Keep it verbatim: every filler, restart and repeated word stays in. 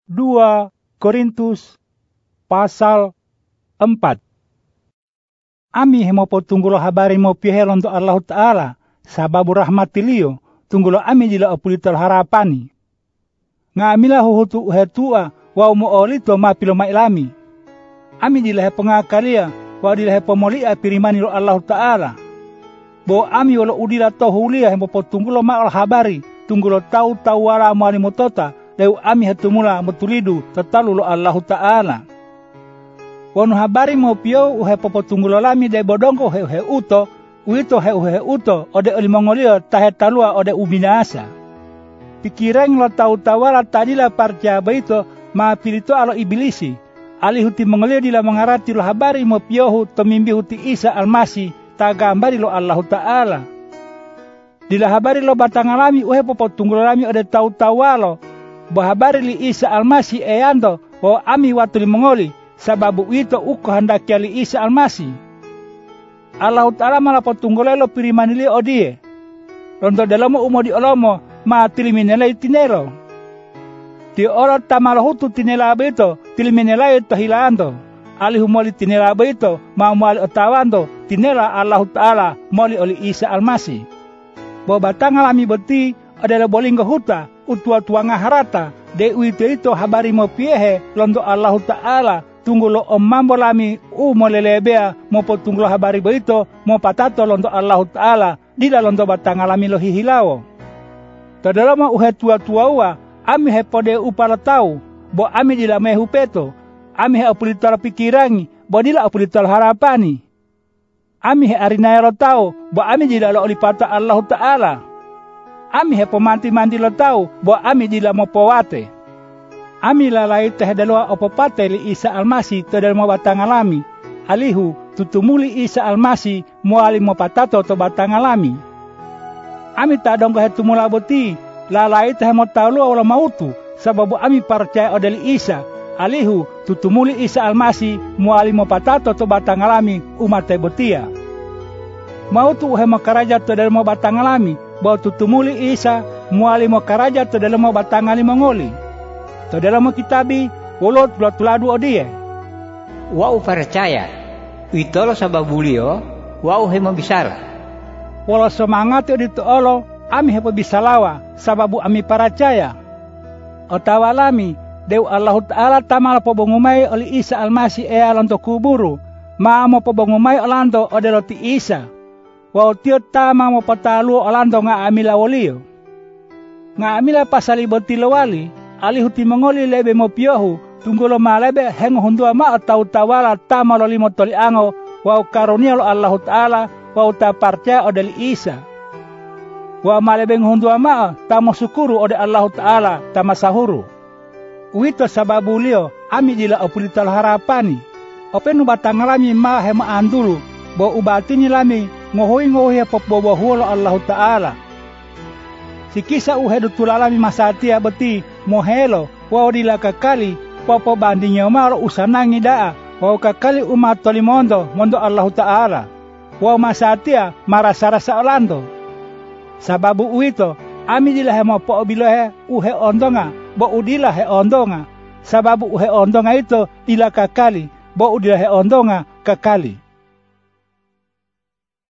dua Korintus pasal empat. Ami hemopo tunggulo habari mo pihel untuk Allah Ta'ala, sababu rahmatilio, tunggulo ami jila opulitol harapani. Nga amila huhutu uhetua, wa umu olito mapilo mailami. Ami jila he pengakalia, wa jila he pomolia pirimani lo Allah Ta'ala. Bo ami wala udila tohulia hemopo tunggulo maal habari, tunggulo tau tau wala muali motota, leu ami hetumula mutulidu tatalu lo Allah Ta'ala. Wanu habari mo pio uhe popo tunggulo lami de bodongko he uhe uto, uito he uhe uto, ode oli mongolio tahe talua ode ubinasa. Pikireng lo tau tawala tadila parca baito ma pilito alo ibilisi. Ali huti mongolio dila mengarati lo habari mo piohu tomimbi huti Isa almasi tagambari lo Allah Ta'ala. Dila habari lo batangalami uhe popo tunggulo lami ode tau tawalo, bo habari li Isa almasi eando o ami watu li mongoli. Sababu itu uko hendak ali Isa almasi. Allah Ta'ala malapo tunggolelo pirimanili odie. Ronto dalamo umo di olomo ma tiliminelai tinelo. Di oro tamalahutu tinela beto tiliminelai tahilando. Ali humoli tinela beto ma muali otawando tinela Allah Ta'ala moli oli Isa almasi. Bo batang alami beti adalah bolinggo huta utua tuanga harata de uito itu habari mo piehe londo Allah Ta'ala. Tunggulo omambo lami u molelebea mo potunggulo habari beito mo patato londo Allah Ta'ala dila londo batang alami lo hihilawo. Tadalama uhe tua-tua ua ami he pode upala tau bo ami dila mehu peto ami he apulital pikirangi bo dila apulital harapani. Ami he arinaya lo tau bo ami dila lo olipata Allah Ta'ala. Ami he pemanti-manti lo tau bo ami dila mo powate. Ami lalai teh dalua opopate li Isa almasi tedal mo batang alami. Alihu tutumuli Isa almasi muali mo patato to batang alami. Ami tadong ke tumula boti lalai teh mo taulu wala mautu sababu ami percaya odeli Isa. Alihu tutumuli Isa almasi muali mo patato to batang alami umat botia. Mautu he mo karaja tedal mo batang alami bo tutumuli Isa muali mo karaja tedal mo batang alami mongoli. To dalam kitabi wolot bulat tuladu odie. Wau percaya. Itolo sababulio wau hemo bisara. Wala semangat itu olo ami hepo bisalawa sababu ami percaya. Otawalami deu Allah Ta'ala tamal pobongumai oli Isa almasi e alanto kuburu. Ma mo pobongumai alanto odeloti Isa. Wau tio tama mo patalu alanto nga amila wolio. Nga amila pasali botilo wali. Ali huti mongoli lebe mo piohu, tunggulo malebe hengo hundua ma atau tawala tamalo limo toli ango, wau karunia lo Allah Ta'ala, wau ta parcaya odeli Isa. Wau malebe hundua ma tamo sukuru ode Allah Ta'ala tama sahuru. Uito sababu lio ami dila opulital harapani. Openu batang lami ma hema andulu, bo ubatini lami ngohoi ngohoi popbobo hulo Allah Ta'ala. Si kisah uhedu tulalami masatia beti mohelo wau dila kakali popo bandingnya malo usanangi daa wau kakali umat tolimondo mondo Allah Ta'ala wau masatia marasa-rasa olando sababu uito ami dila hemo po bilohe uhe ondonga bo udila he ondonga sababu uhe ondonga itu dila kakali bo udila he ondonga kakali.